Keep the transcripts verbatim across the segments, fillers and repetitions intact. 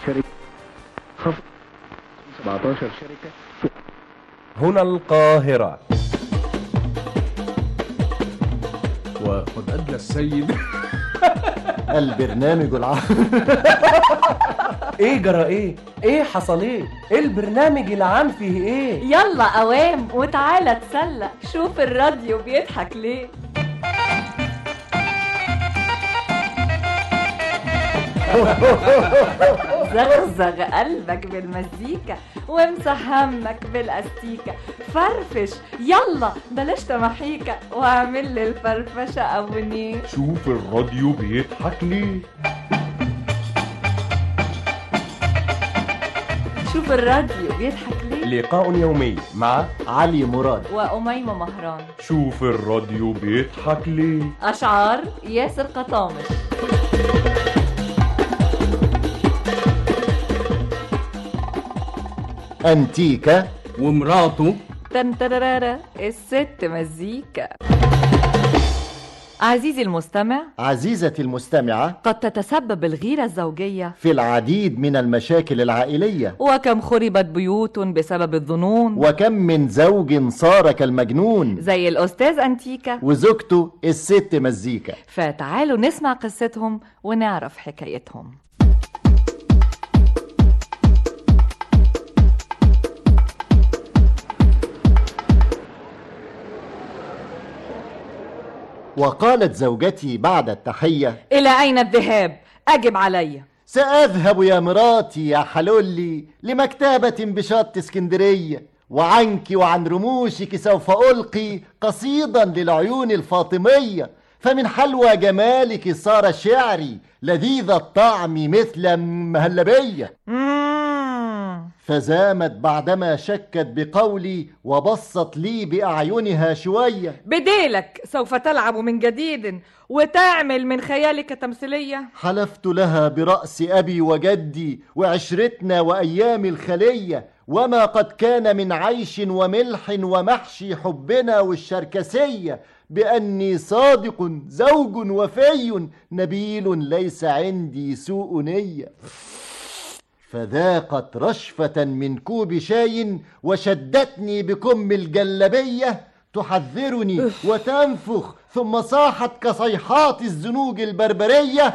شركة خفض سبعتاشر شركة. هنا القاهرة. وقد أدلى السيد البرنامج العام. ايه جرى ايه؟ ايه حصل ايه؟ ايه البرنامج العام فيه ايه؟ يلا قوام وتعالى تسلى، شوف الراديو بيضحك ليه. زغزغ قلبك بالمزيكا وامسح همك بالاستيكة، فرفش يلا بلاش تمحيكة واعمل لي الفرفشة ابونيه. شوف الراديو بيضحك ليه. شوف الراديو بيضحك ليه. لقاء يومي مع علي مراد وأميمة مهران. شوف الراديو بيضحك ليه. أشعار ياسر قطامش. أنتيكا ومراته تنترارارا الست مزيكا. عزيزي المستمع، عزيزتي المستمعة، قد تتسبب الغيرة الزوجية في العديد من المشاكل العائلية، وكم خربت بيوت بسبب الظنون، وكم من زوج صار كالمجنون زي الأستاذ أنتيكا وزوجته الست مزيكا. فتعالوا نسمع قصتهم ونعرف حكايتهم. وقالت زوجتي بعد التحية: إلى أين الذهاب؟ أجب علي. سأذهب يا مراتي يا حلولي لمكتبة بشط اسكندرية، وعنك وعن رموشك سوف ألقي قصيدا للعيون الفاطمية، فمن حلوى جمالك صار شعري لذيذ الطعم مثل مهلبية. فزامت بعدما شكت بقولي وبصت لي بأعينها شوية: بديلك سوف تلعب من جديد وتعمل من خيالك تمثيلية. حلفت لها برأس أبي وجدي وعشرتنا وأيام الخلية، وما قد كان من عيش وملح ومحشي حبنا والشركسية، بأني صادق زوج وفي نبيل ليس عندي سوء نية. فذاقت رشفة من كوب شاي وشدتني بكم الجلبية تحذرني وتنفخ، ثم صاحت كصيحات الزنوج البربرية: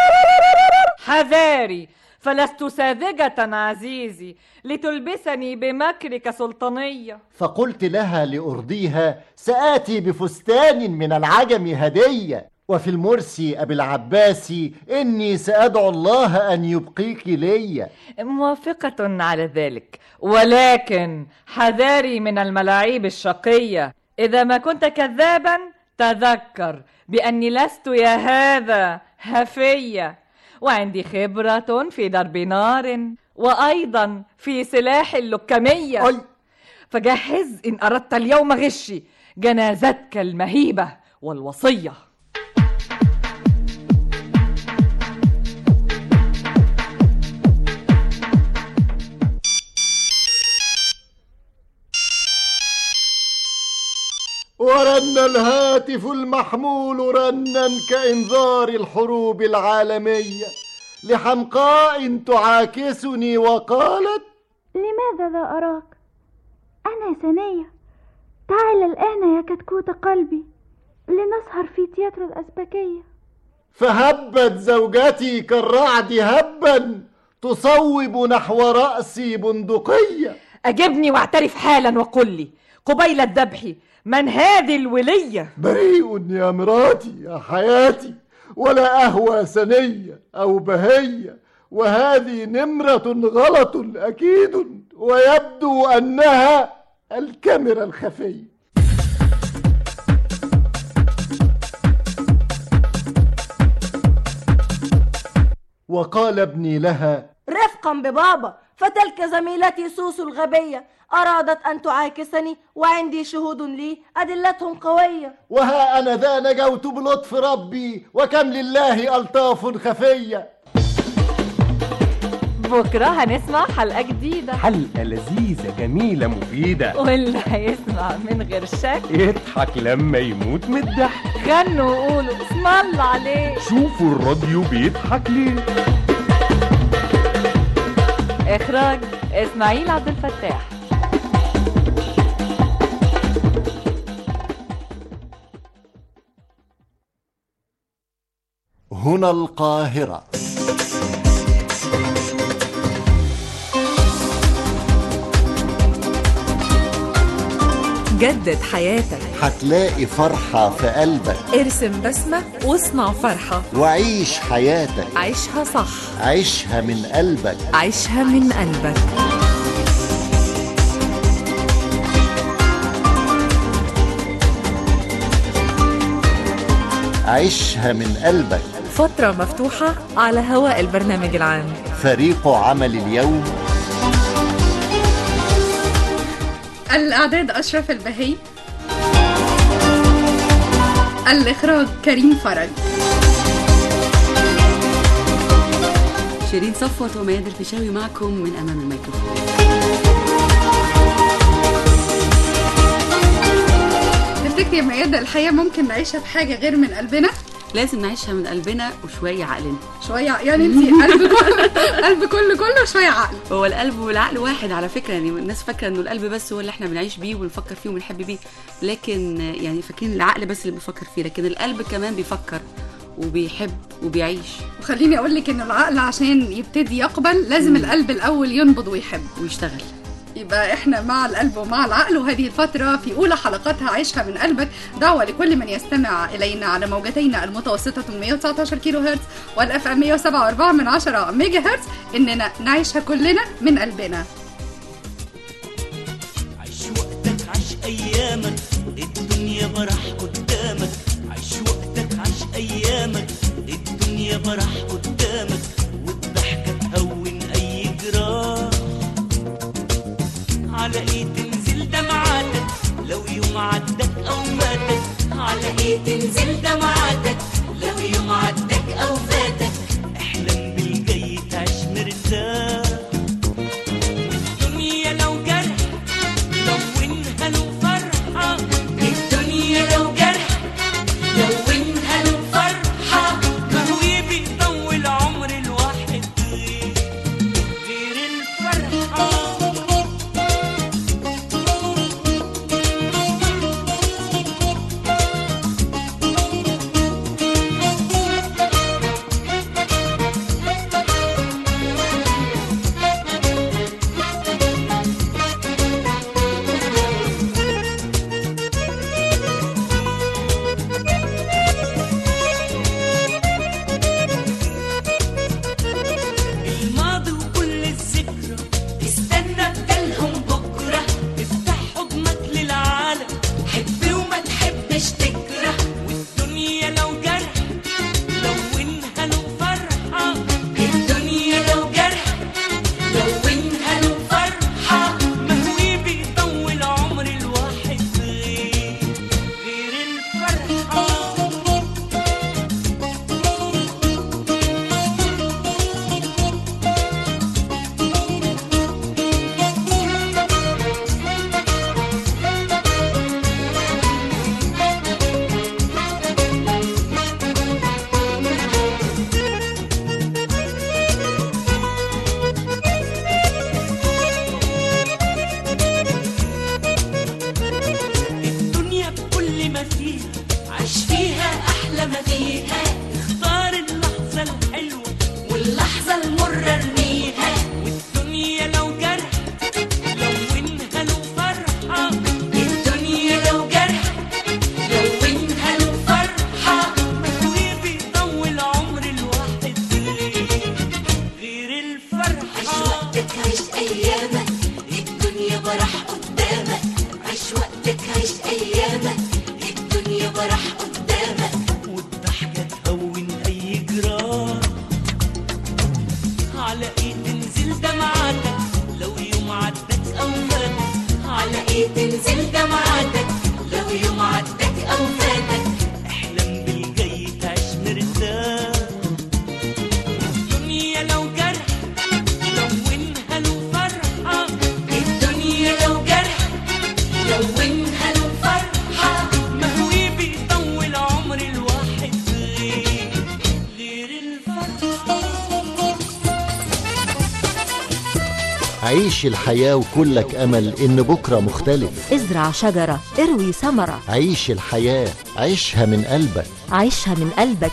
حذاري فلست ساذجة عزيزي لتلبسني بمكرك سلطانية. فقلت لها لأرضيها: سآتي بفستان من العجم هدية، وفي المرسي أبي العباسي إني سأدعو الله أن يبقيك لي. موافقة على ذلك، ولكن حذاري من الملاعيب الشقية. إذا ما كنت كذابا تذكر بأني لست يا هذا هفية، وعندي خبرة في ضرب نار وأيضا في سلاح اللكمية. أي. فجهز إن أردت اليوم غشي جنازتك المهيبة والوصية. ورن الهاتف المحمول رنا كإنذار الحروب العالمية لحمقاء تعاكسني وقالت: لماذا لا أراك؟ أنا ثانية، تعال الآن يا كتكوت قلبي لنسهر في تياترو الأسبكية. فهبت زوجتي كالرعد هبا تصوب نحو رأسي بندقية. أجبني واعترف حالا وقل لي قبيل الذبح من هذه الولية؟ بريء يا مراتي يا حياتي، ولا أهوى سنية أو بهية، وهذه نمرة غلط أكيد، ويبدو أنها الكاميرا الخفية. وقال ابني لها: رفقا ببابا، فتلك زميلتي سوسو الغبية أرادت أن تعاكسني وعندي شهود لي أدلتهم قوية. وها أنا ذا نجوت بلطف ربي، وكم لله ألطاف خفية. بكرة هنسمع حلقة جديدة، حلقة لذيذة جميلة مفيدة، واللي هيسمع من غير شك يضحك لما يموت من الضحك. غنوا وقولوا اسم الله عليه. شوفوا الراديو بيضحك ليه. إخراج إسماعيل عبد الفتاح. هنا القاهرة. جدد حياتك، هتلاقي فرحة في قلبك. ارسم بسمة واصنع فرحة، وعيش حياتك، عيشها صح، عيشها من قلبك، عيشها من قلبك. عيشها من قلبك. فترة مفتوحة على هواء البرنامج العام. فريق عمل اليوم: الإعداد أشرف البهي، الإخراج كريم فرج، شيرين صفوت وميادة الفيشاوي معكم من أمام الميكروفون. تفتكري يا ميادة الحياة ممكن نعيشها بحاجة غير من قلبنا؟ لازم نعيشها من قلبنا وشوية عقلنا. شوية يعني انتي قلب كله قلب كله كله وشوية عقل. هو القلب والعقل واحد على فكرة، يعني الناس فاكرة انه القلب بس هو اللي احنا بنعيش بيه وبنفكر فيه وبنحب بيه، لكن يعني فاكرين العقل بس اللي بيفكر فيه، لكن القلب كمان بيفكر وبيحب وبيعيش. وخليني اقول لك ان العقل عشان يبتدي يقبل لازم م. القلب الاول ينبض ويحب ويشتغل. يبقى احنا مع القلب ومع العقل، وهذه الفترة في أولى حلقاتها عيشها من قلبك. دعوة لكل من يستمع إلينا على موجتين المتوسطة مية وتسعة عشر كيلو هرتز والأف أم مية وسبعة وأربعة من عشرة ميجا هرتز، إننا نعيشها كلنا من قلبنا. عيش وقتك، عيش أيامك، الدنيا برح قدامك. عيش وقتك، عيش أيامك، الدنيا برح قدامك، والضحكة تهون أي جراح. على ايه تنزل دمعاتك لو يوم عدك او فاتك؟ على ايه تنزل دمعاتك لو يوم عدك او فاتك؟ احلم بالجاي تعيش مرتاح. الدنيا لو جرح لونها له فرحة. الدنيا لو جرح لونها له فرحة. ما هو بيطول عمر الواحد غير غير الفرحة. عيش الحياة وكلك أمل إن بكرة مختلف. ازرع شجرة اروي ثمرة. عيش الحياة عيشها من قلبك. عيشها من قلبك.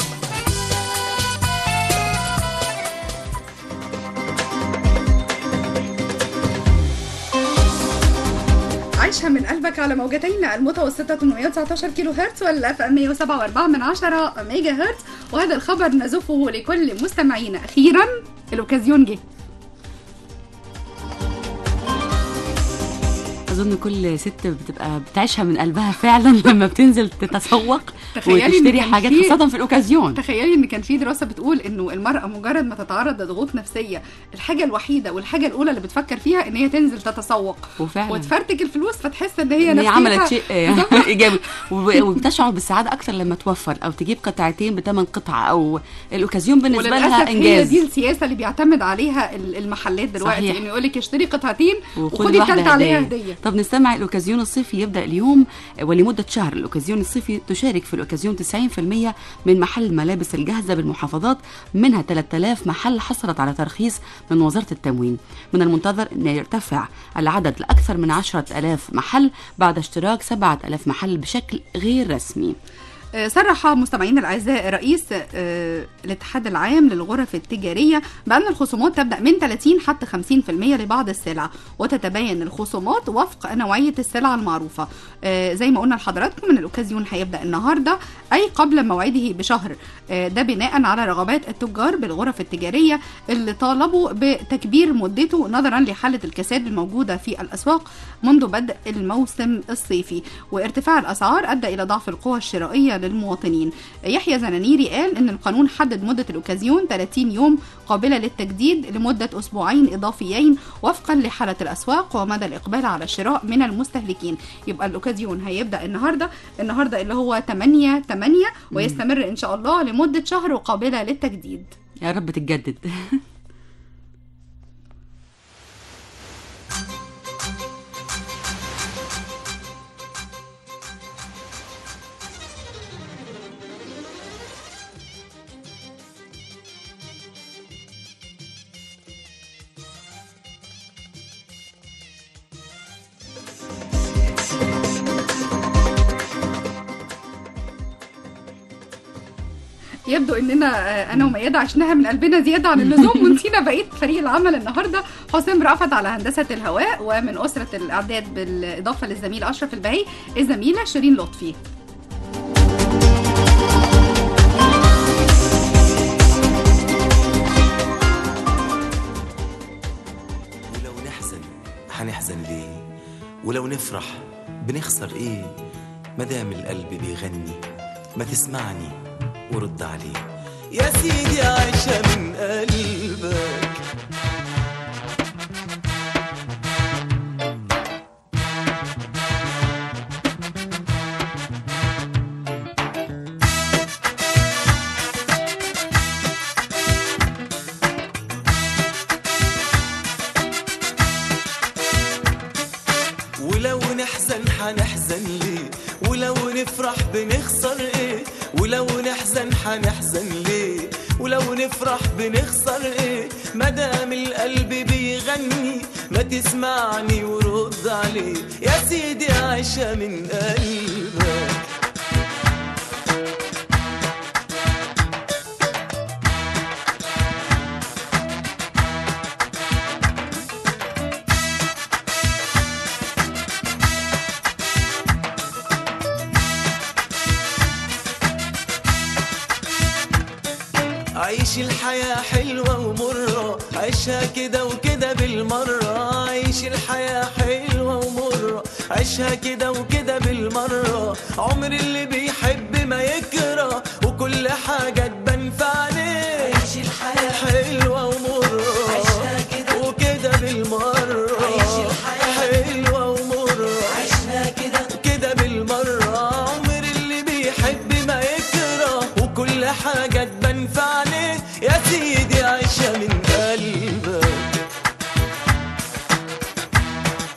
عيشها من قلبك على موجتين المتوسطة ثمانمائة وتسعة عشر كيلو هرتز والأف أم مئة وسبعة وأربعة من عشرة ميجا هرتز. وهذا الخبر نزفه لكل مستمعينا. أخيرا الأوكازيون جه. اظن كل ست بتبقى بتعيشها من قلبها فعلا لما بتنزل تتسوق تخيلي وتشتري حاجات خاصه في الاوكازيون. تخيلي ان كان في دراسه بتقول انه المراه مجرد ما تتعرض لضغوط نفسيه الحاجه الوحيده والحاجه الاولى اللي بتفكر فيها ان هي تنزل تتسوق وفعلا وتفرتك الفلوس فتحس ان هي نفسها عملت شيء ايجابي وبتشعر بالسعاده اكتر لما توفر او تجيب قطعتين بثمن قطعه او الاوكازيون بالنسبه لها انجاز. هي دي السياسه اللي بيعتمد عليها المحلات دلوقتي انه يقول لك اشتري قطعتين وخدي الثالثه عليها هديه. طب نستمع. الأوكازيون الصيفي يبدأ اليوم ولمدة شهر. الأوكازيون الصيفي تشارك في الأوكازيون تسعين بالمئة من محل الملابس الجاهزة بالمحافظات، منها ثلاثة آلاف محل حصلت على ترخيص من وزارة التموين. من المنتظر أن يرتفع العدد لأكثر من عشرة آلاف محل بعد اشتراك سبعة آلاف محل بشكل غير رسمي. صرح مستمعينا الاعزاء رئيس الاتحاد العام للغرف التجاريه بان الخصومات تبدا من ثلاثين حتى خمسين بالمئة لبعض السلع، وتتبين الخصومات وفق نوعيه السلع المعروفه. زي ما قلنا لحضراتكم ان الاوكازيون هيبدا النهارده اي قبل موعده بشهر، ده بناء على رغبات التجار بالغرف التجاريه اللي طالبوا بتكبير مدته نظرا لحاله الكساد الموجوده في الاسواق منذ بدء الموسم الصيفي، وارتفاع الاسعار ادى الى ضعف القوى الشرائيه للمواطنين. يحيى زنانيري قال ان القانون حدد مده الاوكازيون ثلاثين يوم قابله للتجديد لمده اسبوعين اضافيين وفقا لحاله الاسواق ومدى الاقبال على الشراء من المستهلكين. يبقى الاوكازيون هيبدا النهارده النهارده اللي هو ثمانية ثمانية ويستمر ان شاء الله لمده شهر وقابله للتجديد. يا رب تتجدد. يبدو اننا انا وميادة عشناها من قلبنا زياده عن اللزوم ونسينا بقيه فريق العمل النهارده. حسام رأفت على هندسه الهواء، ومن اسره الاعداد بالاضافه للزميل اشرف البهي الزميله شيرين لطفي. ولو نحزن هنحزن ليه؟ ولو نفرح بنخسر ايه؟ مدام القلب بيغني ما تسمعني ورد عليه. يا سيدي عايشة من قلبك ولو نحزن هنحزن ليه؟ ولو نفرح بنخسر ايه؟ ولو نحزن هنحزن ليه؟ ولو نفرح بنخسر ايه؟ مدام القلب بيغني ما تسمعني ورد عليه. يا سيدي عايشة من قلبك. عيش الحياة حلوة ومرة، عيشها كده وكده بالمرة. عيش الحياة حلوة ومرة، عيشها كده وكده بالمرة. عمر اللي بيحب ما يكره وكل حاجة تبان في عينيه. عيش الحياة حلوة ومرة، عيشها كده وكده بالمرة. عيش الحياة حلوة ومرة، عيشها كده وكده بالمرة. عمر اللي بيحب ما يكره وكل حاجة تبان في عينيه. يا سيدي عايشة من قلبك.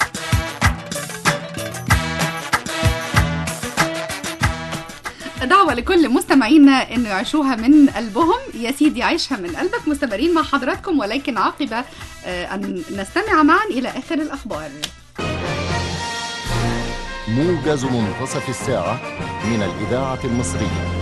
دعوة لكل مستمعينا انه يعيشوها من قلبهم. يا سيدي عيشها من قلبك مستمرين مع حضراتكم، ولكن عقب ان نستمع معا الى اخر الاخبار. موجز منتصف الساعة من الإذاعة المصرية.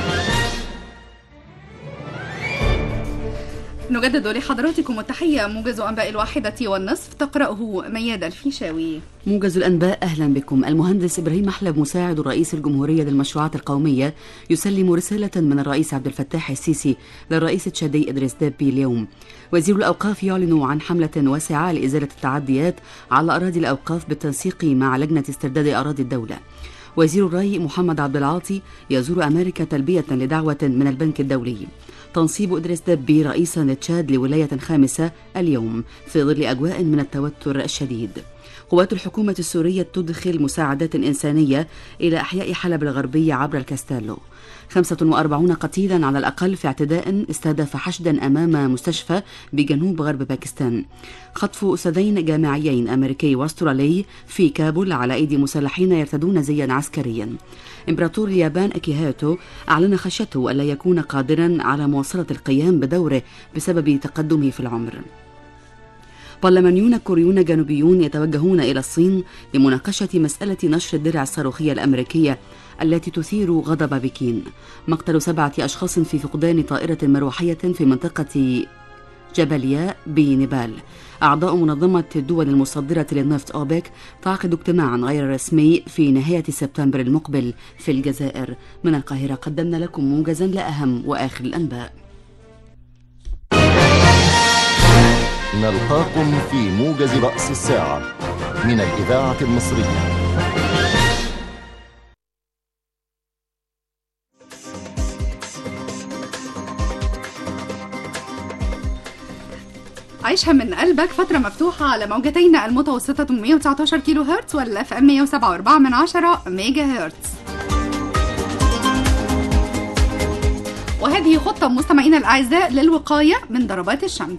نجدد لحضراتكم التحية. موجز أنباء الواحدة والنصف تقرأه ميادة الفيشاوي. موجز الأنباء، أهلا بكم. المهندس إبراهيم محلب مساعد رئيس الجمهورية للمشروعات القومية يسلم رسالة من الرئيس عبد الفتاح السيسي للرئيس التشادي إدريس ديبي اليوم. وزير الأوقاف يعلن عن حملة واسعة لإزالة التعديات على أراضي الأوقاف بالتنسيق مع لجنة استرداد أراضي الدولة. وزير الري محمد عبد العاطي يزور أمريكا تلبية لدعوة من البنك الدولي. تنصيب إدريس ديبي رئيسا لتشاد لولاية خامسة اليوم في ظل أجواء من التوتر الشديد. قوات الحكومة السورية تدخل مساعدات إنسانية إلى أحياء حلب الغربية عبر الكاستيلو. خمسة وأربعين قتيلا على الأقل في اعتداء استهدف حشدا أمام مستشفى بجنوب غرب باكستان. خطف أسدين جامعيين أمريكي واسترالي في كابول على أيدي مسلحين يرتدون زيا عسكريا. إمبراطور اليابان أكيهاتو أعلن خشيته ألا يكون قادرا على مواصلة القيام بدوره بسبب تقدمه في العمر. برلمانيون كوريون جنوبيون يتوجهون إلى الصين لمناقشة مسألة نشر الدرع الصاروخية الأمريكية التي تثير غضب بكين. مقتل سبعة أشخاص في فقدان طائرة مروحية في منطقة جبلياء بنيبال. أعضاء منظمة الدول المصدرة للنفط أوبك تعقد اجتماعا غير رسمي في نهاية سبتمبر المقبل في الجزائر. من القاهرة قدمنا لكم موجزا لأهم وآخر الأنباء. نلقاكم في موجز رأس الساعة من الإذاعة المصرية. عيشها من قلبك فترة مفتوحة على موجتين المتوسطة مئة وتسعة عشر كيلو هرتز والأف أم مئة وسبعة وأربعة من عشرة ميجا هرتز. وهذه خطة مستمعينا الأعزاء للوقاية من ضربات الشمس.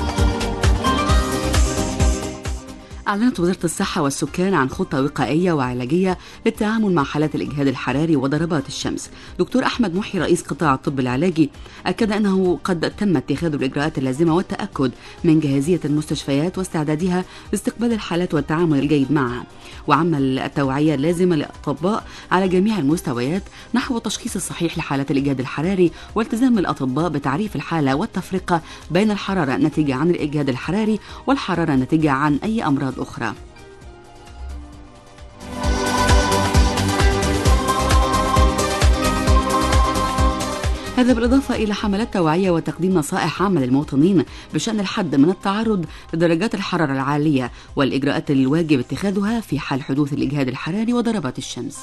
أعلنت وزارة الصحة والسكان عن خطة وقائية وعلاجية للتعامل مع حالات الإجهاد الحراري وضربات الشمس. دكتور أحمد محي رئيس قطاع الطب العلاجي أكد أنه قد تم اتخاذ الإجراءات اللازمة والتأكد من جاهزية المستشفيات واستعدادها لاستقبال الحالات والتعامل الجيد معها، وعمل التوعية اللازمة للأطباء على جميع المستويات نحو التشخيص الصحيح لحالات الإجهاد الحراري والتزام الأطباء بتعريف الحالة والتفرقة بين الحرارة الناتجة عن الإجهاد الحراري والحرارة الناتجة عن أي أمراض أخرى. هذا بالإضافة إلى حملات توعية وتقديم نصائح عامة للمواطنين بشأن الحد من التعرض لدرجات الحرارة العالية والإجراءات الواجب اتخاذها في حال حدوث الإجهاد الحراري وضربات الشمس.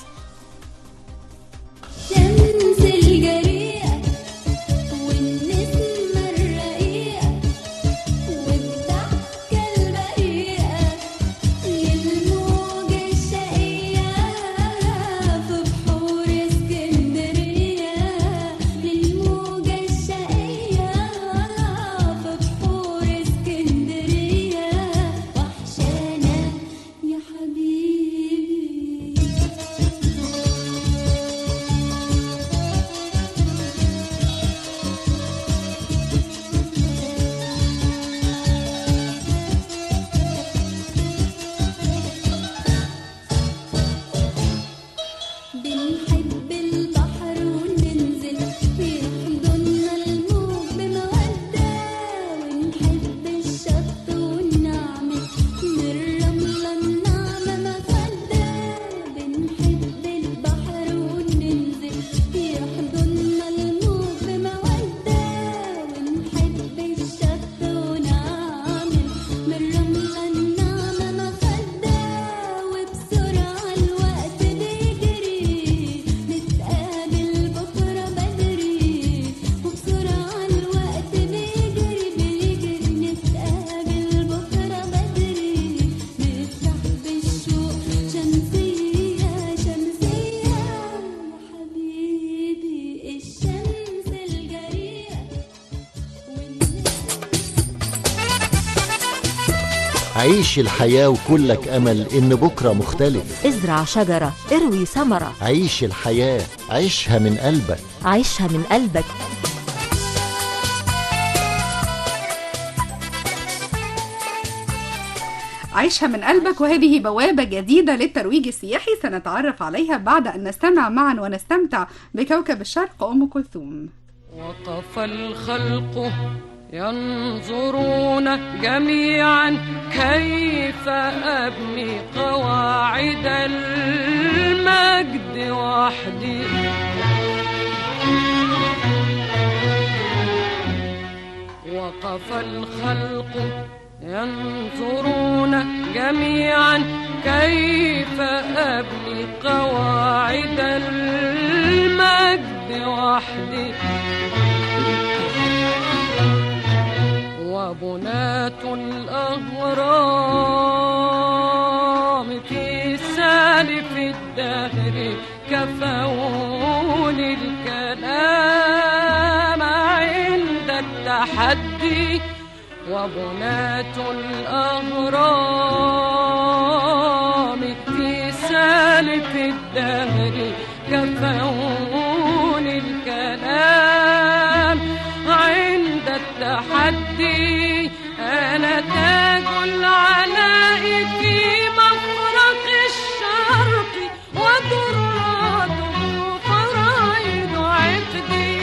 عيش الحياة وكلك أمل إن بكرة مختلف. ازرع شجرة اروي ثمرة. عيش الحياة، عيشها من قلبك. عيشها من قلبك. عيشها من قلبك، وهذه بوابة جديدة للترويج السياحي سنتعرف عليها بعد أن نستمع معا ونستمتع بكوكب الشرق أم كلثوم. وقف الخلق ينظرون جميعا كيف أبني قواعد المجد وحدي. وقف الخلق ينظرون جميعا كيف أبني قواعد المجد وحدي. وبنات الأهرام في سالف الدهر كفوني الكلام عند التحدي. وبنات الأهرام في سالف الدهر كفوني الكلام عند التحدي. أنا تاج العلاء في مفرق الشرق ودراته فرائض عقدي.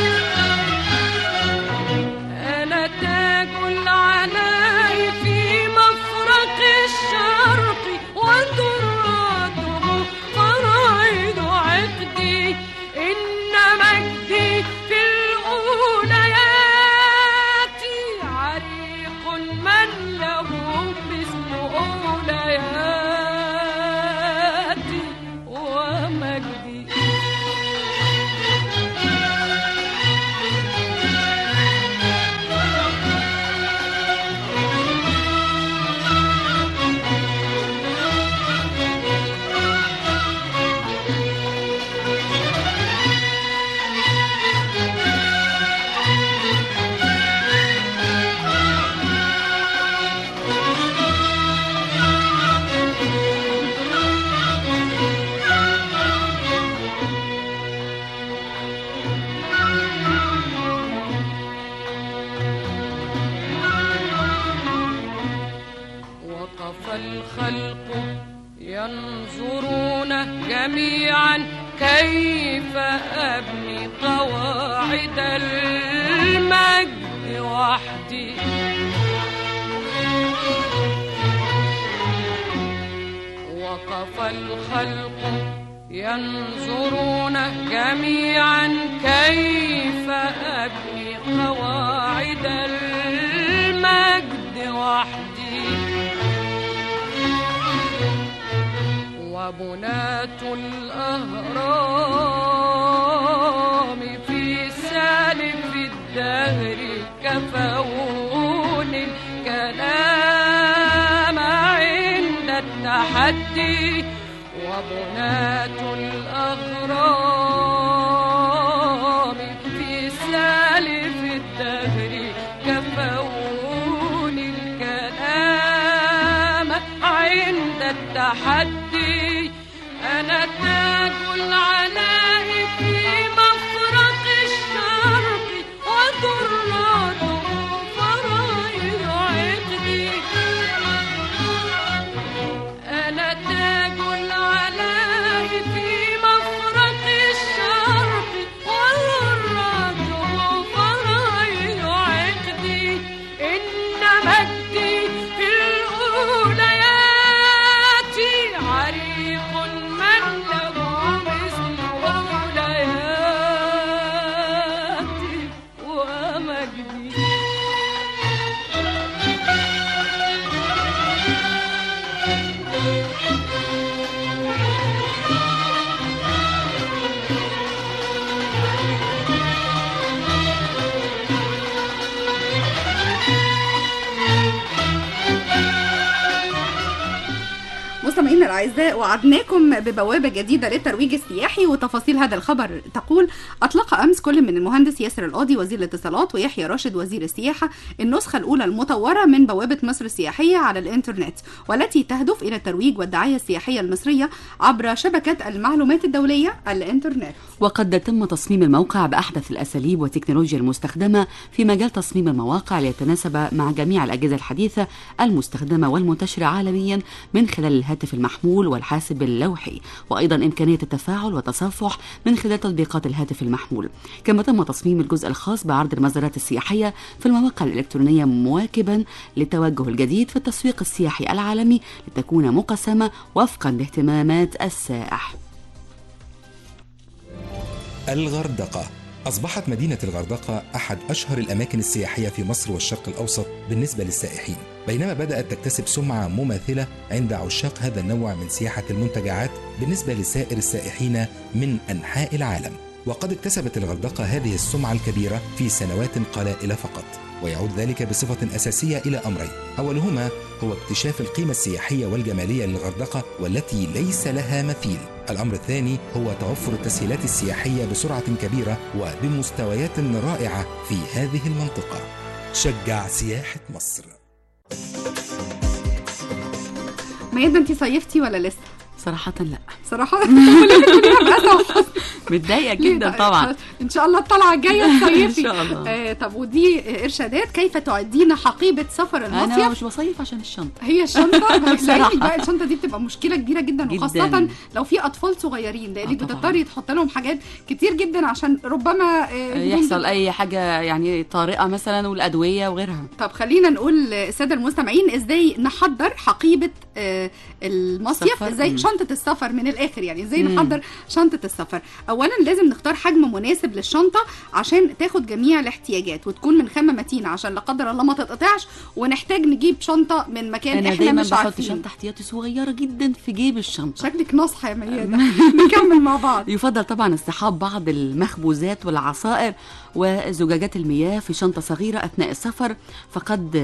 أنا تاج العلاء في مفرق الشرق ودراته فرائض عقدي. إن مجدي في الأوليات عريق من له مثل أولياتي ومجدي. الخلق ينظرون جميعا كيف أبني قواعد المجد وحدي. وقف الخلق ينظرون جميعا كيف أبني قواعد المجد وحدي. وبنات الأهرام في سالف الدهر كفوني الكلام عند التحدي. وبنات الأهرام في سالف الدهر كفوني الكلام عند التحدي. أنا تاج العلاء في مفرق الشرق ودراته فرائض عقدي. أنا تاج العلاء في مفرق الشرق ودراته فرائض عقدي. إن مجدي في الأوليات عريق من له مثل مستمعينا الاعزاء، وعدناكم ببوابه جديده للترويج السياحي، وتفاصيل هذا الخبر تقول: اطلق امس كل من المهندس ياسر القاضي وزير الاتصالات ويحيى راشد وزير السياحه النسخه الاولى المطوره من بوابه مصر السياحيه على الانترنت، والتي تهدف الى الترويج والدعايه السياحيه المصريه عبر شبكه المعلومات الدوليه الانترنت. وقد تم تصميم الموقع باحدث الاساليب والتكنولوجيا المستخدمه في مجال تصميم المواقع ليتناسب مع جميع الاجهزه الحديثه المستخدمه والمنتشره عالميا من خلال الهاتف المحمول والحاسب اللوحي، وايضا امكانيه التفاعل والتصفح من خلال تطبيقات الهاتف المحمول. كما تم تصميم الجزء الخاص بعرض المزارات السياحيه في المواقع الالكترونيه مواكبا للتوجه الجديد في التسويق السياحي العالمي لتكون مقسمه وفقا لاهتمامات السائح. الغردقة. أصبحت مدينة الغردقة أحد أشهر الأماكن السياحية في مصر والشرق الأوسط بالنسبة للسائحين، بينما بدأت تكتسب سمعة مماثلة عند عشاق هذا النوع من سياحة المنتجعات بالنسبة لسائر السائحين من أنحاء العالم. وقد اكتسبت الغردقة هذه السمعة الكبيرة في سنوات قليلة فقط، ويعود ذلك بصفة أساسية إلى أمرين: أولهما هو اكتشاف القيمة السياحية والجمالية للغردقة والتي ليس لها مثيل. الأمر الثاني هو توفر التسهيلات السياحية بسرعة كبيرة وبمستويات رائعة في هذه المنطقة. شجع سياحة مصر. ميادة، انتي صيفتي ولا لسه؟ صراحة لا. صراحة متضايقة جدا طبعا. ان شاء الله الطلعة الجاية تصيفي ان شاء الله. آه طب ودي ارشادات كيف تعدين حقيبة سفر المصيف؟ انا مش بصيف عشان الشنطة. هي الشنطة بقى، الشنطة دي بتبقى مشكلة كبيرة جدا, جداً. وخاصة لو في اطفال صغيرين، لانك بتضطري تحط لهم حاجات كتير جدا عشان ربما آه يحصل اي حاجة يعني طارئة مثلا، والادوية وغيرها. طب خلينا نقول السادة المستمعين ازاي نحضر حقيبة آه المصيف، ازاي شنطة السفر من الاخر، يعني ازاي مم. نحضر شنطة السفر. اولا لازم نختار حجم مناسب للشنطة عشان تاخد جميع الاحتياجات، وتكون من خامة متينة عشان لا قدر الله ما تتقطعش ونحتاج نجيب شنطة من مكان أنا احنا مش عارفين. انا دايما بحط شنطة احتياطي صغيرة جدا في جيب الشنطة. شكلك ناصحة يا ميادة. نكمل مع بعض. يفضل طبعا اصطحاب بعض المخبوزات والعصائر وزجاجات المياه في شنطة صغيرة اثناء السفر، فقد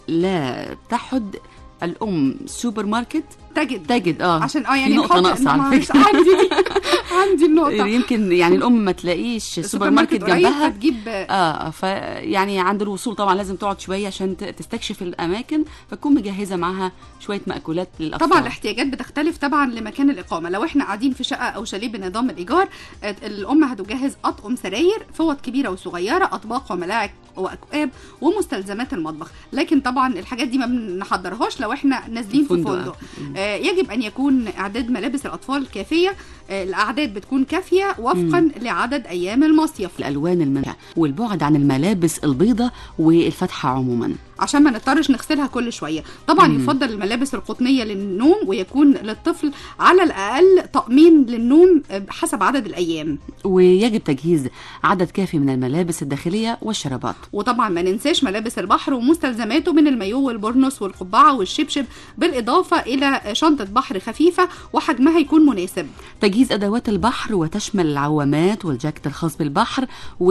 لا تحد الام سوبر ماركت تجد تجد اه عشان اه يعني نقطة ناقصة على فكرة. عندي دي عندي النقطة. يمكن يعني الام ما تلاقيش سوبر ماركت جنبها تجيب اه فيعني عند الوصول طبعا لازم تقعد شوية عشان تستكشف الاماكن، فتكون مجهزة معها شوية مأكولات للاطفال. طبعا الاحتياجات بتختلف طبعا لمكان الاقامة. لو احنا قاعدين في شقة او شاليه بنظام الايجار، الام هتجهز اطقم سراير، فوط كبيرة وصغيرة، اطباق وملاعق واكواب ومستلزمات المطبخ. لكن طبعا الحاجات دي ما بنحضرهاش لو احنا نازلين في فندق. آه يجب ان يكون اعداد ملابس الاطفال كافيه. آه الاعداد بتكون كافيه وفقا مم. لعدد ايام المصيف. الالوان المنع والبعد عن الملابس البيضاء والفاتحه عموما عشان ما نضطرش نغسلها كل شويه. طبعا مم. يفضل الملابس القطنيه للنوم، ويكون للطفل على الاقل طقمين للنوم حسب عدد الايام. ويجب تجهيز عدد كافي من الملابس الداخليه والشرابات. وطبعا ما ننساش ملابس البحر ومستلزماته من المايو والبورنوس والقبعه والشبشب، بالاضافه الى شنطه بحر خفيفه وحجمها يكون مناسب. تجهيز ادوات البحر وتشمل العوامات والجاكيت الخاص بالبحر،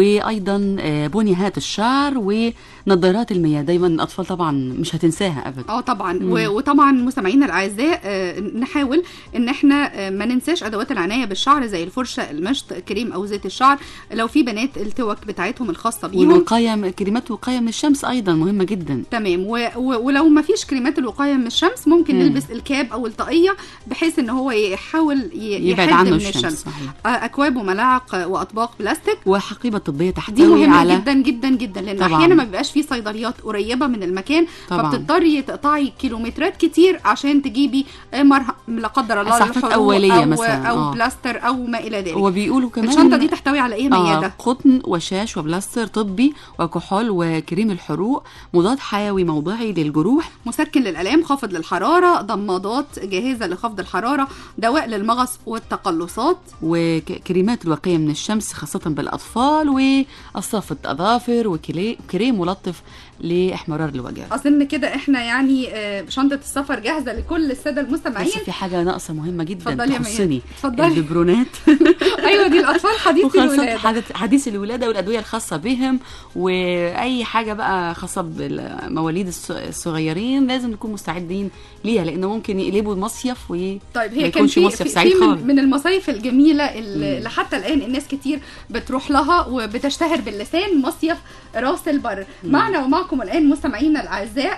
وايضا بنيهات الشعر ونظارات المياه. دايما الاطفال طبعا مش هتنساها ابدا. اه طبعا. وطبعا مستمعينا الاعزاء آه نحاول ان احنا آه ما ننساش ادوات العنايه بالشعر زي الفرشه، المشط، كريم او زيت الشعر. لو في بنات التوك بتاعتهم الخاصه بيهم، والوقايه، كريمات وقايه من الشمس ايضا مهمه جدا. تمام. و... و... ولو ما فيش كريمات الوقايه من الشمس، ممكن مم. نلبس الكاب او الطاقيه بحيث ان هو يحاول ي... يبعد عنه من الشمس. آه اكواب وملاعق واطباق بلاستيك وحقيبه طبيه تحتوي دي مهمة على جدا جدا جدا، لان احيانا ما بيبقاش في صيدليات قريبه من المكان طبعاً. فبتضطري تقطعي كيلومترات كتير عشان تجيبي مرهم لا قدر الله اسعافات اوليه أو مثلا او أوه. بلاستر او ما الى ذلك. وبيقولوا كمان الشنطه دي تحتوي على ايه ميادة؟ آه قطن وشاش وبلاستر طبي وكحول وكريم الحروق، مضاد حيوي موضعي للجروح، مسكن للالام، خافض للحراره، ضمادات جاهزه لخفض الحراره، دواء للمغص والتقلصات، وكريمات الوقايه من الشمس خاصه بالاطفال، وقصافه اظافر، وكريم ملطف لاحمرار الوجه. اظن كده احنا يعني آه، شنطه السفر جاهزه لكل الساده المستمعين. بس في حاجه ناقصه مهمه جدا تخصني، الببرونات. ايوه دي الاطفال حديث الولاده، حديث الولاده والادويه الخاصه بهم، واي حاجه بقى خاصه بالمواليد الصغيرين لازم نكون مستعدين ليها، لانه ممكن يقلبوا المصيف وي طيب هي كان في, في, في من, من المصايف الجميله اللي حتى الان الناس كتير بتروح لها وبتشتهر باللسان، مصيف راس البر. مم. معنا ومعكم الان مستمعينا الاعزاء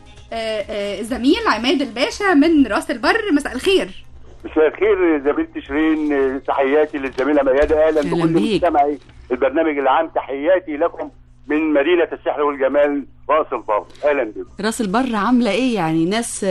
زميل عماد الباشا من راس البر. مساء الخير. مساء الخير زميلتي شيرين، تحياتي للزميله ميادة، اهلا بكل مستمعي البرنامج العام، تحياتي لكم من مدينه السحر والجمال راس البر، اهلا بكم. راس البر عامله ايه يعني؟ ناس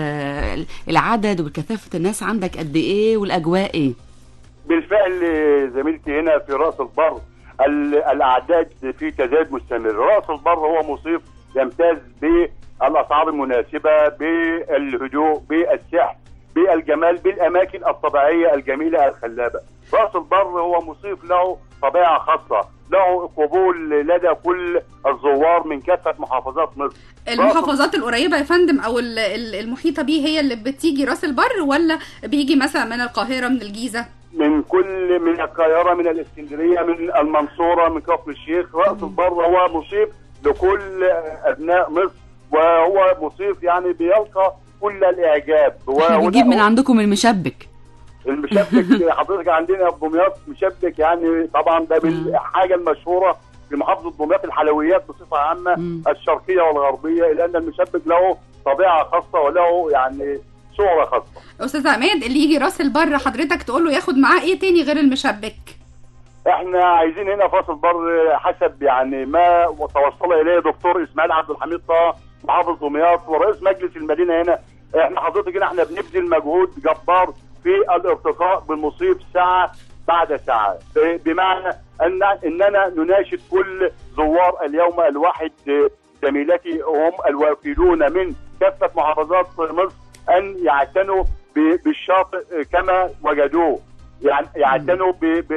العدد وكثافه الناس عندك قد ايه والاجواء ايه؟ بالفعل زميلتي هنا في راس البر الاعداد في تزايد مستمر. راس البر هو مصيف يمتاز بالاسعار المناسبه، بالهدوء، بالسحر، بالجمال، بالاماكن الطبيعيه الجميله الخلابه. راس البر هو مصيف له طبيعه خاصه، له قبول لدى كل الزوار من كافه محافظات مصر. المحافظات القريبه يا فندم او المحيطه بيه هي اللي بتيجي راس البر، ولا بيجي مثلا من القاهره، من الجيزه؟ من كل، من القاهره، من الاسكندريه، من المنصوره، من كفر الشيخ. راس البر هو مصيف لكل ابناء مصر، وهو مصيف يعني بيلقى كل الاعجاب. بيجيب من عندكم المشبك. المشبك حضرتك عندنا في دمياط مشبك، يعني طبعا ده بالحاجه المشهوره في محافظه دمياط، الحلويات بصفه عامه م. الشرقيه والغربيه، لان المشبك له طبيعه خاصه وله يعني صوره خاصه. استاذ عماد، اللي يجي راس البر حضرتك تقول له ياخد معاه ايه تاني غير المشبك؟ احنا عايزين هنا في راس البر حسب يعني ما توصل اليه دكتور اسماعيل عبد الحميد طه محافظ دمياط ورئيس مجلس المدينه هنا. احنا حضرتك هنا احنا بنبذل مجهود جبار في الارتقاء بالمصيف ساعه بعد ساعه، بمعنى ان اننا نناشد كل زوار اليوم الواحد زميلتي هم الوافدون من كافه محافظات مصر ان يعتنوا بالشاطئ كما وجدوه، يعني يعتنوا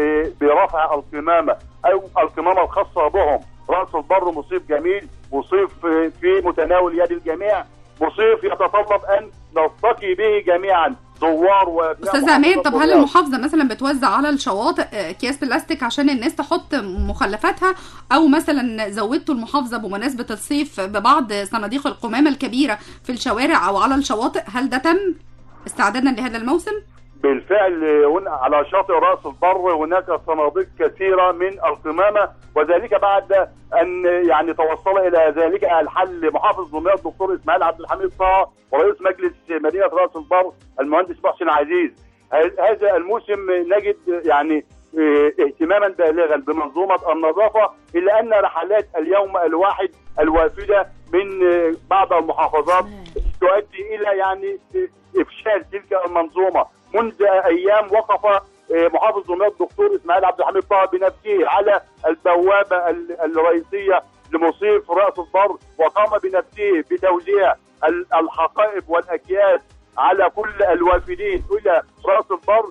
برفع القمامه او القمامه الخاصه بهم. راس البر مصيف جميل، مصيف في متناول يد الجميع، مصيف يتطلب ان نلتقي به جميعا زوار وابناء. استاذ عماد، طب هل المحافظه مثلا بتوزع على الشواطئ اكياس بلاستيك عشان الناس تحط مخلفاتها، او مثلا زودتوا المحافظه بمناسبه الصيف ببعض صناديق القمامه الكبيره في الشوارع او على الشواطئ؟ هل ده تم استعدادا لهذا الموسم؟ بالفعل على شاطئ راس البر هناك صناديق كثيره من القمامه، وذلك بعد ان يعني توصل الى ذلك الحل محافظ دمياط دكتور اسماعيل عبد الحميد طه ورئيس مجلس مدينه راس البر المهندس محسن عزيز. هذا الموسم نجد يعني اهتماما بالغا بمنظومه النظافه، الا ان رحلات اليوم الواحد الوافده من بعض المحافظات تؤدي الى يعني افشال تلك المنظومه. منذ ايام وقف محافظ دمياط دكتور اسماعيل عبد الحميد طه بنفسه على البوابه الرئيسيه لمصيف راس البر، وقام بنفسه بتوزيع الحقائب والاكياس على كل الوافدين الى راس البر،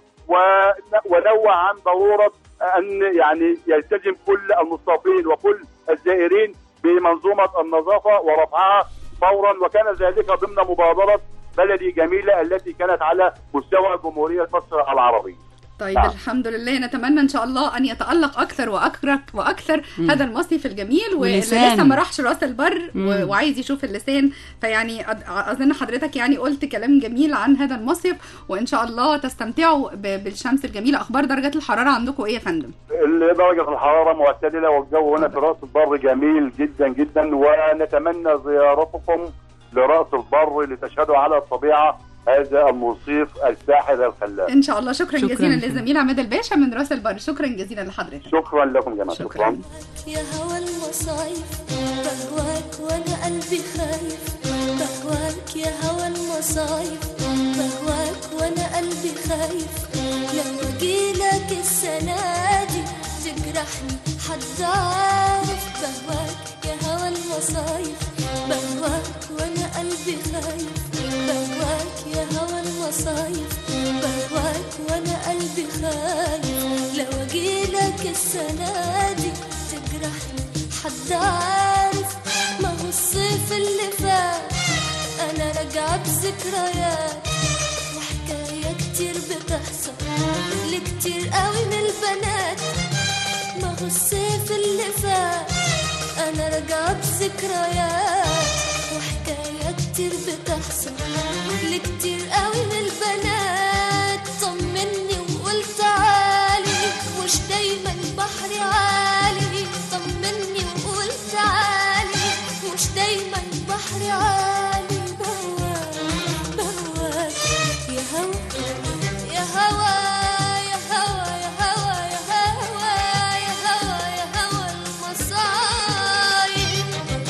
ونوع عن ضروره ان يعني يلتزم كل المصطافين وكل الزائرين بمنظومه النظافه ورفعها فورا، وكان ذلك ضمن مبادره بلدي جميله التي كانت على مستوى جمهوريه مصر العربيه. طيب نعم. الحمد لله، نتمنى ان شاء الله ان يتالق اكثر واكثر واكثر مم. هذا المصيف الجميل، واللي لسه ما راحش راس البر مم. وعايز يشوف اللسان، فيعني اظن حضرتك يعني قلت كلام جميل عن هذا المصيف، وان شاء الله تستمتعوا بالشمس الجميله. اخبار درجه الحراره عندكم ايه يا فندم؟ درجه الحراره معتدله، والجو هنا في راس البر جميل جدا جدا، ونتمنى زيارتكم لراس البر لتشهدوا على الطبيعه هذا المصيف الساحر الخلاب ان شاء الله. شكرا, شكرا جزيلا للزميل عماد الباشا من راس البر، شكرا جزيلا لحضرتك. شكرا لكم جماعه. شكرا, شكرا. يا هوى المصايف بهواك وانا قلبي خايف، بهواك يا هوى المصايف بهواك وانا قلبي خايف، لما اجيلك السنه دي تجرحني حد عارف، بهواك يا هوى المصايف بهواك وانا قلبي خايف، بهواك يا هوى المصايف بهواك وانا قلبي خايف، لو اجيلك السنه دي تجرحني حد عارف، ما هو لكتير قوي من البنات. ما هو الصيف اللي فات انا راجعه بذكريات وحكايات كتير بتحصل لكتير قوي من البنات. طمني وقول تعالي مش دايما بحري عالي. طمني وقول تعالي مش دايما بحري عالي. بهواك بهواك يا هوا يا هوا يا هوا يا هوا يا هوا يا هوا يا هوا المصايب.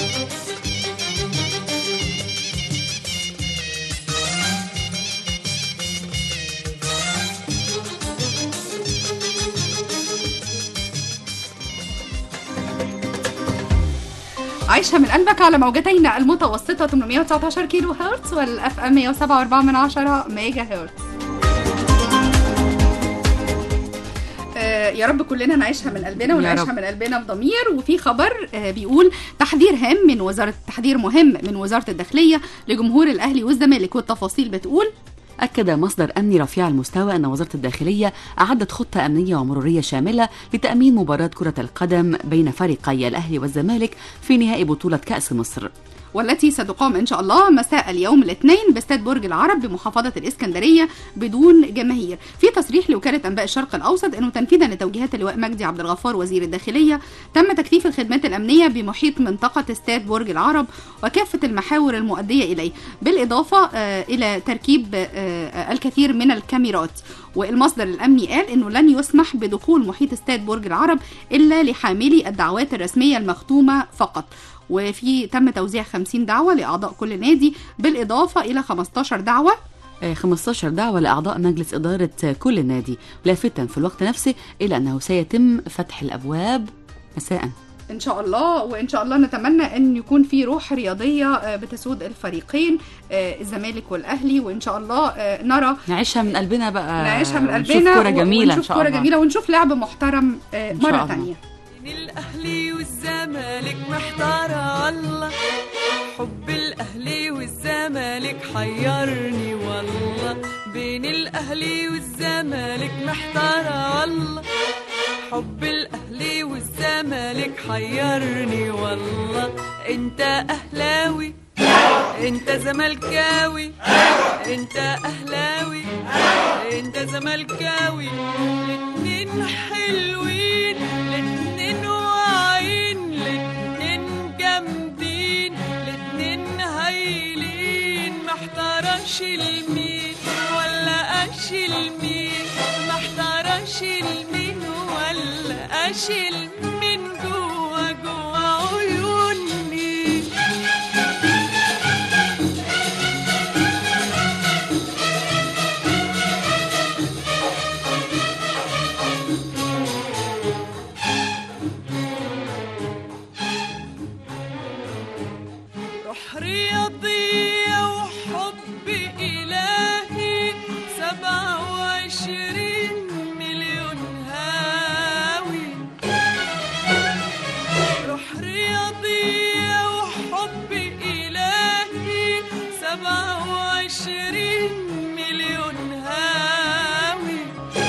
عيشها من قلبك على موجتين المتوسطة ثمانمائة وتسعة عشر كيلو هرتز والاف ام مية وسبعة وأربعة من عشرة ميجا هرتز. آه يا رب كلنا نعيشها من قلبنا ونعيشها من قلبنا بضمير. وفي خبر آه بيقول تحذير هام من وزارة تحذير مهم من وزارة الداخلية لجمهور الأهلي والزمالك. والتفاصيل بتقول: أكد مصدر أمني رفيع المستوى أن وزارة الداخلية أعدت خطة أمنية ومرورية شاملة لتأمين مباراة كرة القدم بين فريقي الأهلي والزمالك في نهائي بطولة كأس مصر، والتي ستقام إن شاء الله مساء اليوم الاثنين باستاد برج العرب بمحافظة الإسكندرية بدون جماهير. في تصريح لوكالة أنباء الشرق الأوسط أنه تنفيذا لتوجيهات اللواء مجدي عبد الغفار وزير الداخلية تم تكثيف الخدمات الأمنية بمحيط منطقة استاد برج العرب وكافة المحاور المؤدية إليه، بالإضافة آه إلى تركيب آه الكثير من الكاميرات. والمصدر الأمني قال أنه لن يسمح بدخول محيط استاد برج العرب إلا لحاملي الدعوات الرسمية المختومة فقط. وفي تم توزيع خمسين دعوة لأعضاء كل نادي بالإضافة إلى خمستاشر دعوة خمستاشر دعوة لأعضاء مجلس إدارة كل نادي، لافتا في الوقت نفسه إلى أنه سيتم فتح الأبواب مساء إن شاء الله. وإن شاء الله نتمنى أن يكون في روح رياضية بتسود الفريقين الزمالك والأهلي، وإن شاء الله نرى نعيشها من قلبنا بقى، نعيشها من قلبنا ونشوف كرة جميلة إن شاء الله، كرة جميلة ونشوف لعب محترم مرة تانية. بين الأهلي والزمالك محتارة الله، حب الأهلي والزمالك حيرني والله. بين الأهلي والزمالك محتارة الله، حب الأهلي والزمالك حيرني والله. انت أهلاوي انت زملكاوي، انت أهلاوي انت زملكاوي، الاتنين حلوين الاتنين واعيين الاتنين جامدين الاتنين هايلين. محتارش المين ولا اشيل مين، محتارش المين ولا اشيل مين جوا جوا عيوني. روح رياضية وحب إلهي، سبعة وعشرين مليون هاوي. روح رياضية وحب إلهي، سبعة وعشرين مليون هاوي.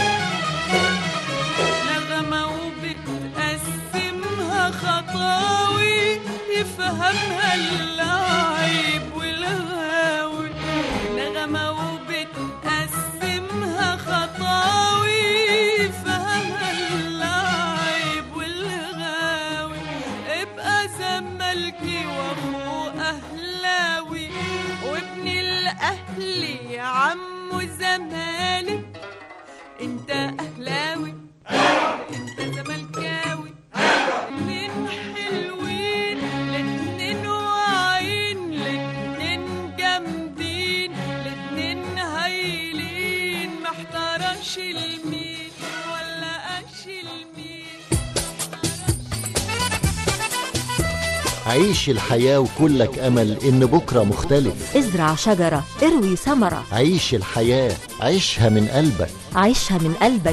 نغمة وبتقسمها خطاوي، يفهمها اللاعب والغاوي. نغمة وبتقسمها خطاوي، يفهمها اللاعب والغاوي. ابقى زملكي واخو اهلاوي، وابن الاهلي يا عمو زمالك. انت اهلاوي انت زملكاوي، الاتنين حلوين الاتنين واعيين الاتنين جامدين الاتنين هايلين. محتارش المين ولا اشيل مين. عيش الحياة وكلك أمل إن بكرة مختلف. ازرع شجرة اروي ثمرة. عيش الحياة عيشها من قلبك. عيشها من قلبك.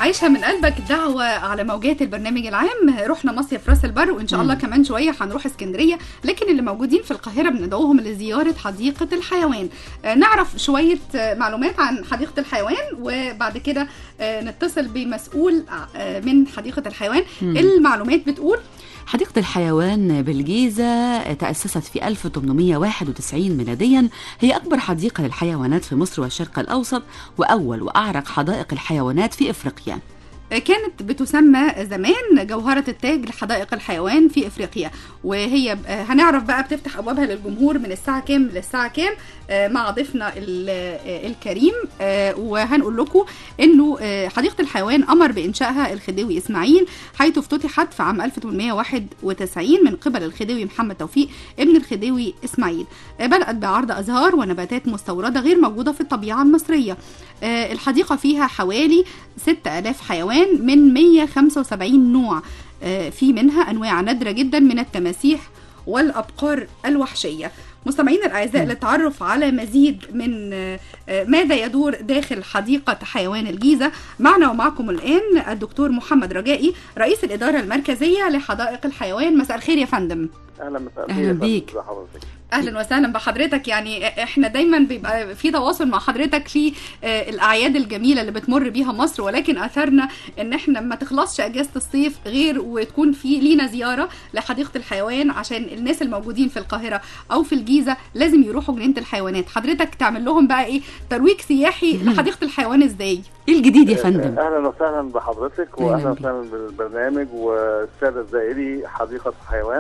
عايشة من قلبك دعوة على موجات البرنامج العام. رحنا مصيف راس البر، وإن شاء الله مم. كمان شوية هنروح اسكندرية، لكن اللي موجودين في القاهرة بندعوهم لزيارة حديقة الحيوان. آه، نعرف شوية آه، معلومات عن حديقة الحيوان، وبعد كده آه، نتصل بمسؤول آه، من حديقة الحيوان. مم. المعلومات بتقول حديقة الحيوان بالجيزة تأسست في ألف وثمانمائة وواحد وتسعين ميلاديا. هي أكبر حديقة للحيوانات في مصر والشرق الأوسط، وأول وأعرق حدائق الحيوانات في إفريقيا. كانت بتسمى زمان جوهرة التاج لحدائق الحيوان في إفريقيا، وهي هنعرف بقى بتفتح أبوابها للجمهور من الساعة كام للساعة كام مع ضيفنا الكريم. وهنقول لكم إنه حديقة الحيوان أمر بإنشائها الخديوي إسماعيل، حيث افتتحت في عام ألف وثمانمائة وواحد وتسعين من قبل الخديوي محمد توفيق ابن الخديوي إسماعيل. بدأت بعرض أزهار ونباتات مستوردة غير موجودة في الطبيعة المصرية. الحديقة فيها حوالي ستة آلاف حيوان من مئة وخمسة وسبعين نوع، في منها أنواع نادرة جدا من التماسيح والأبقار الوحشية. مستمعين الأعزاء، للتعرف على مزيد من ماذا يدور داخل حديقة حيوان الجيزة، معنا ومعكم الآن الدكتور محمد رجائي، رئيس الإدارة المركزية لحدائق الحيوان. مساء الخير يا فندم. أهلا مساء أهلا بيك. اهلا وسهلا بحضرتك. يعني احنا دايما بيبقى في تواصل مع حضرتك في الاعياد الجميله اللي بتمر بيها مصر، ولكن اثرنا ان احنا ما تخلصش اجازه الصيف غير وتكون في لينا زياره لحديقه الحيوان، عشان الناس الموجودين في القاهره او في الجيزه لازم يروحوا جنينه الحيوانات. حضرتك تعمل لهم بقى ايه ترويج سياحي لحديقه الحيوان ازاي؟ ايه الجديد يا فندم؟ اهلا وسهلا بحضرتك، واهلا وسهلا بالبرنامج والساده الزائري حديقه الحيوان.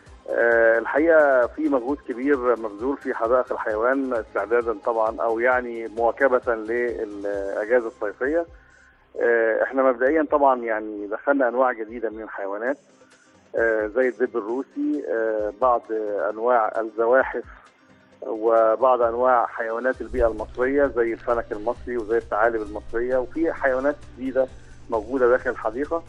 أه الحقيقه في مجهود كبير مبذول في حدائق الحيوان استعدادا طبعا او يعني مواكبه للاجازه الصيفيه. أه احنا مبدئيا طبعا يعني دخلنا انواع جديده من الحيوانات، أه زي الدب الروسي، أه بعض انواع الزواحف، وبعض انواع حيوانات البيئه المصريه زي الفلك المصري وزي الثعالب المصريه، وفي حيوانات جديده موجوده داخل الحديقه.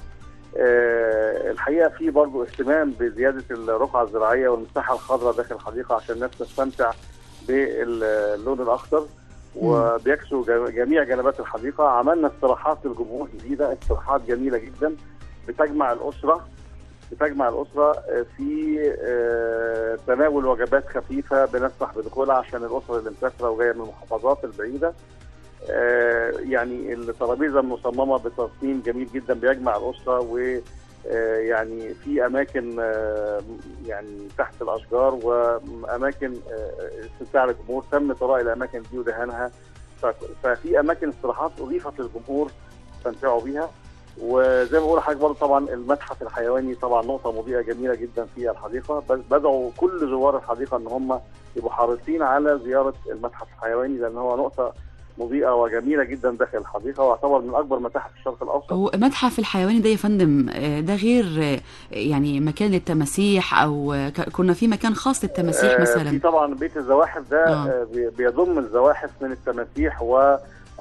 أه الحقيقه في برضه اهتمام بزياده الرقعه الزراعيه والمساحه الخضراء داخل الحديقه عشان الناس تستمتع باللون الاخضر وبيكسو جميع جنبات الحديقه. عملنا استراحات للجمهور جديده، استراحات جميله جدا بتجمع الاسره بتجمع الاسره في أه تناول وجبات خفيفه بنسمح بدخولها عشان الاسره اللي مسافره وجايه من المحافظات البعيده. آه يعني الترابيزه مصممه بتصميم جميل جدا بيجمع الاسره، ويعني آه في اماكن آه يعني تحت الاشجار واماكن استمتاع للجمهور. تم طراء الاماكن دي ودهانها، ففي اماكن استراحات اضيفت للجمهور استمتعوا بيها. وزي ما بقول لحضرتك برضه طبعا المتحف الحيواني طبعا نقطه مضيئه جميله جدا في الحديقه. بدعو كل زوار الحديقه ان هم يبقوا حريصين على زياره المتحف الحيواني، لان هو نقطه مضيئة وجميلة جدا داخل الحديقة، واعتبر من أكبر متاحف الشرق الأوسط. هو متحف الحيواني ده يا فندم ده غير يعني مكان للتماسيح، أو كنا في مكان خاص للتماسيح مثلا؟ في طبعا بيت الزواحف ده آه. بيضم الزواحف من التماسيح و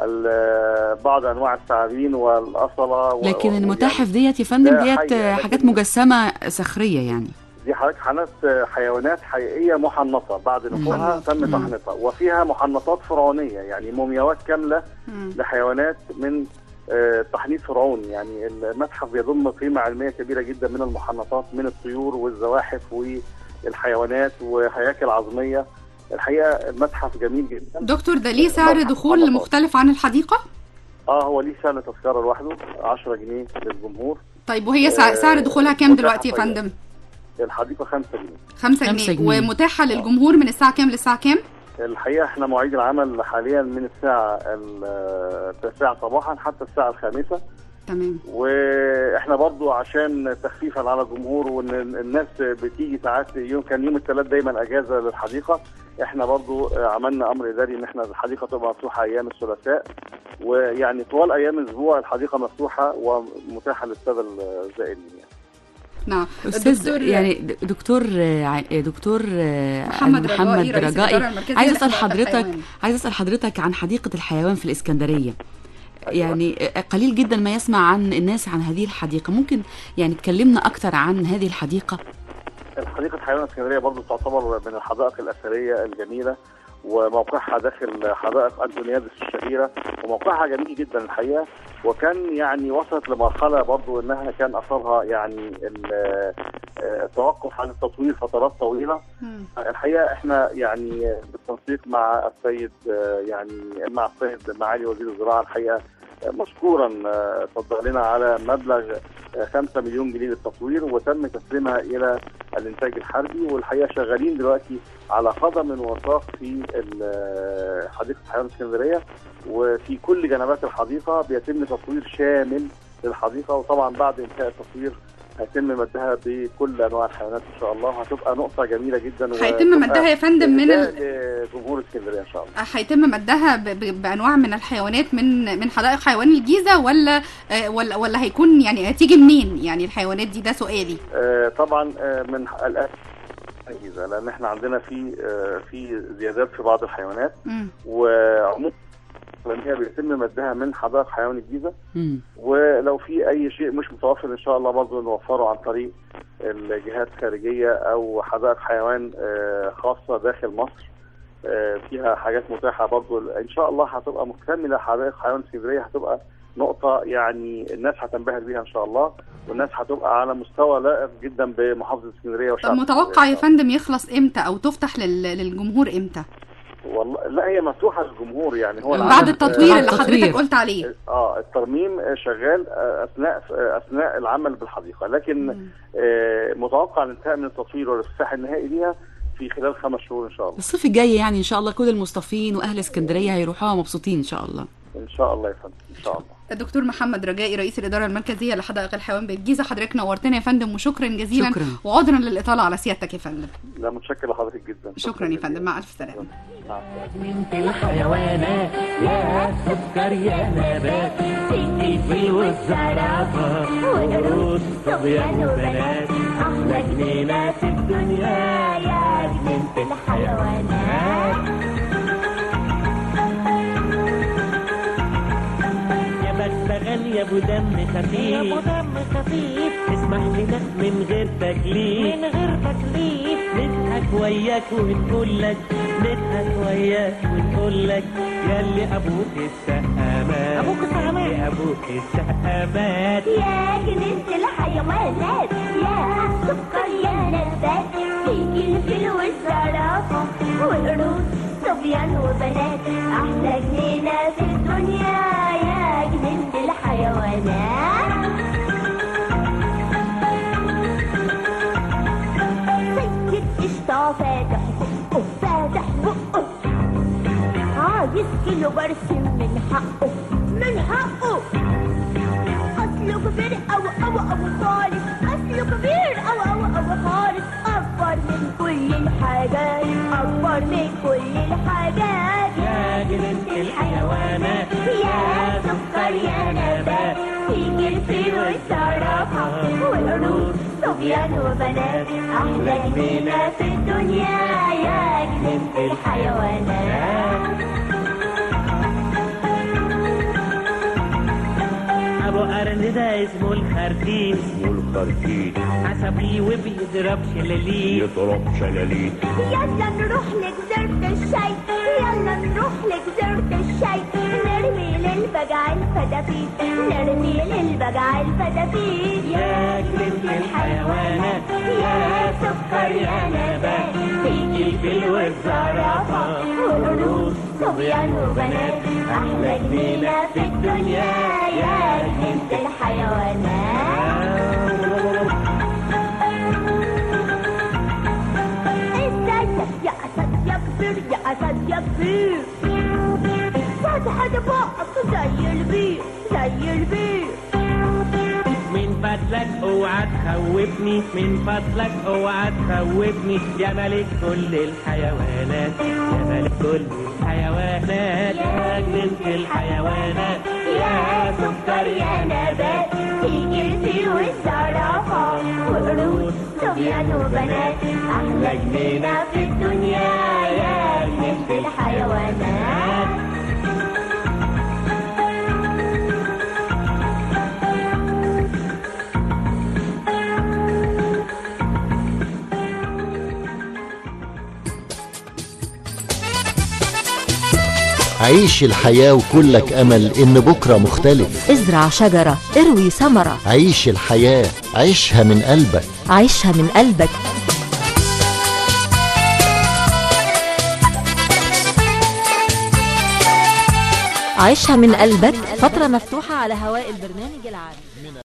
بعض انواع الثعابين والاصله. لكن المتاحف ديت يا فندم ديت حاجات مجسمه صخريه، يعني دي حاجات حيوانات حقيقيه محنطه بعد نفوها تم تحنيطها، وفيها محنطات فرعونيه يعني مومياوات كامله مم. لحيوانات من تحنيط فرعوني. يعني المتحف بيضم قيمه علميه كبيره جدا من المحنطات من الطيور والزواحف والحيوانات وهياكل عظميه. الحقيقه المتحف جميل جدا. دكتور ده ليه سعر دخول مختلف عن الحديقه؟ اه هو ليه سعر تذكره لوحده عشرة جنيه للجمهور. طيب وهي سعر دخولها كام دلوقتي يا فندم؟ الحديقه خمسة جنيه. خمسة جنيه ومتاحه للجمهور من الساعه كام للساعه كام؟ الحقيقه احنا مواعيد العمل حاليا من الساعه التاسعة صباحا حتى الساعه الخامسة. تمام. واحنا برضو عشان تخفيفا على الجمهور وان الناس بتيجي ساعات يوم كان يوم الثلاث دايما اجازه للحديقه، احنا برضو عملنا امر اداري ان احنا الحديقه تبقى مفتوحه ايام الثلاثاء، ويعني طوال ايام الاسبوع الحديقه مفتوحه ومتاحه للساده الزائرين يعني. نعم استاذ يعني دكتور دكتور محمد, محمد رجائي، عايز اسال حضرتك عايز اسال حضرتك عن حديقه الحيوان في الاسكندريه. يعني قليل جدا ما يسمع عن الناس عن هذه الحديقه، ممكن يعني تكلمنا اكثر عن هذه الحديقه؟ الحديقه الحيوان الاسكندريه برضو تعتبر من الحدائق الاثريه الجميله، وموقعها داخل حدائق أنتونيادس الشهيره، وموقعها جميل جدا الحقيقه. وكان يعني وصلت لمرحله برضو انها كان اثرها يعني التوقف عن التطوير فترات طويله. الحقيقه احنا يعني بالتنسيق مع السيد يعني مع السيد معالي وزير الزراعه الحقيقه مشكورا صدر لنا على مبلغ خمسة مليون جنيه للتطوير وتم تسليمها الى الانتاج الحربي، والحقيقه شغالين دلوقتي على قدم وساق في حديقه حيوان اسكندريه، وفي كل جنبات الحديقه بيتم تطوير شامل للحديقه، وطبعا بعد انتهاء التطوير هيتم مدها بكل انواع الحيوانات ان شاء الله. هتبقى نقطه جميله جدا هيتم مدها يا فندم من ال... جمهور اسكندريه ان شاء الله. هيتم مدها ب... ب... بانواع من الحيوانات من من حدائق حيوان الجيزه ولا ولا ولا هيكون يعني هتيجي منين يعني الحيوانات دي؟ ده سؤالي. آه طبعا آه من الجيزه، لان احنا عندنا في آه في زيادات في بعض الحيوانات، وعموما هي بيتم مدها من حدائق حيوان الجيزه، ولو في اي شيء مش متوفر ان شاء الله برضه نوفره عن طريق الجهات الخارجيه او حدائق حيوان خاصه داخل مصر فيها حاجات متاحه برضه ان شاء الله هتبقى مكتمله. حدائق حيوان اسكندريه هتبقى نقطه يعني الناس هتنبهر بيها ان شاء الله، والناس هتبقى على مستوى لائق جدا بمحافظه اسكندريه وشعب. طب متوقع يا فندم يخلص امتى او تفتح للجمهور امتى؟ والله لا، هي مفتوحه للجمهور يعني. هو بعد التطوير اللي حضرتك قلت عليه. اه الترميم شغال اثناء اثناء العمل بالحديقه، لكن آه متوقع الانتهاء من التطوير والافتتاح النهائي ليها في خلال خمس شهور ان شاء الله. الصيف الجاي يعني ان شاء الله كل المصطفين واهل اسكندريه هيروحوها مبسوطين ان شاء الله. ان شاء الله يا فندم ان شاء الله. الدكتور محمد رجائي رئيس الاداره المركزيه لحدائق الحيوان بالجيزه، حضرتك نورتنا يا فندم وشكرا جزيلا. شكرا. وعذرا للاطاله على سيادتك يا فندم. لا متشكر لحضرتك جدا. شكرا يا فندم، مع الف سلامه. من الحيوانات يا سكر يا نبات الفيل والزرافه والقرود صبيان وبنات احلى جنينه في الدنيا يا جنينه الحيوانات. بشتغل يا ابو دم خفيف يا ابو دم خفيف اسمح لنا من غير تكليف من غير تكليف نضحك وياك ونقول لك نضحك وياك ونقول لك ياللي ابوك السقامات ابوك السقامات يا ابوك السقامات يا جنينة الحيوانات يا سكر يا نبات فيك الفيل والزرافة والقرود صبيان وبنات احلى جنينة في الدنيا يا جنينة الحيوانات. سكت قشطة فاتح بقه فاتح بقه عايز كيلو برسم من حقه من حقه اصله كبير او او او خالص اصله كبير او او او خالص اكبر من كل الحاجات اكبر من كل الحاجات يا جنينة الحيوانات يا سكر يا نبات فيك الفيل والزرافة والقرود صبيان وبنات احلى جنينة في الدنيا يا جنينة الحيوانات. ابو قرن ده اسمه الخرتيت اسمه الخرتيت عصبي وبيضرب شلاليت يضرب شلاليت. يلا نروح لجزيرة الشاي يلا نروح لجزيرة الشاي نرمي للبجع الفدافيت نرمي للبجع الفدافيت يا جنينة الحيوانات يا سكر يا نبات فيك الفيل والزرافة والقرود صبيان وبنات احلى جنينة في الدنيا يا جنينة الحيوانات. استنى يا اسد يا كبير يا اسد يا كبير فتح بقك زي البير زي البير. من فضلك اوعى تخوفني من فضلك اوعى تخوفني يا ملك كل الحيوانات يا ملك كل الحيوانات يا جنينة الحيوانات يا سكر يا نبات فيك الفيل والزرافة والقرود صبيان وبنات احلى جنينة في الدنيا يا جنينة الحيوانات. عيش الحياة وكلك أمل إن بكرة مختلف. ازرع شجرة اروي ثمرة. عيش الحياة عيشها من قلبك. عيشها من قلبك. عيشها من قلبك فترة مفتوحة على هواء البرنامج العام.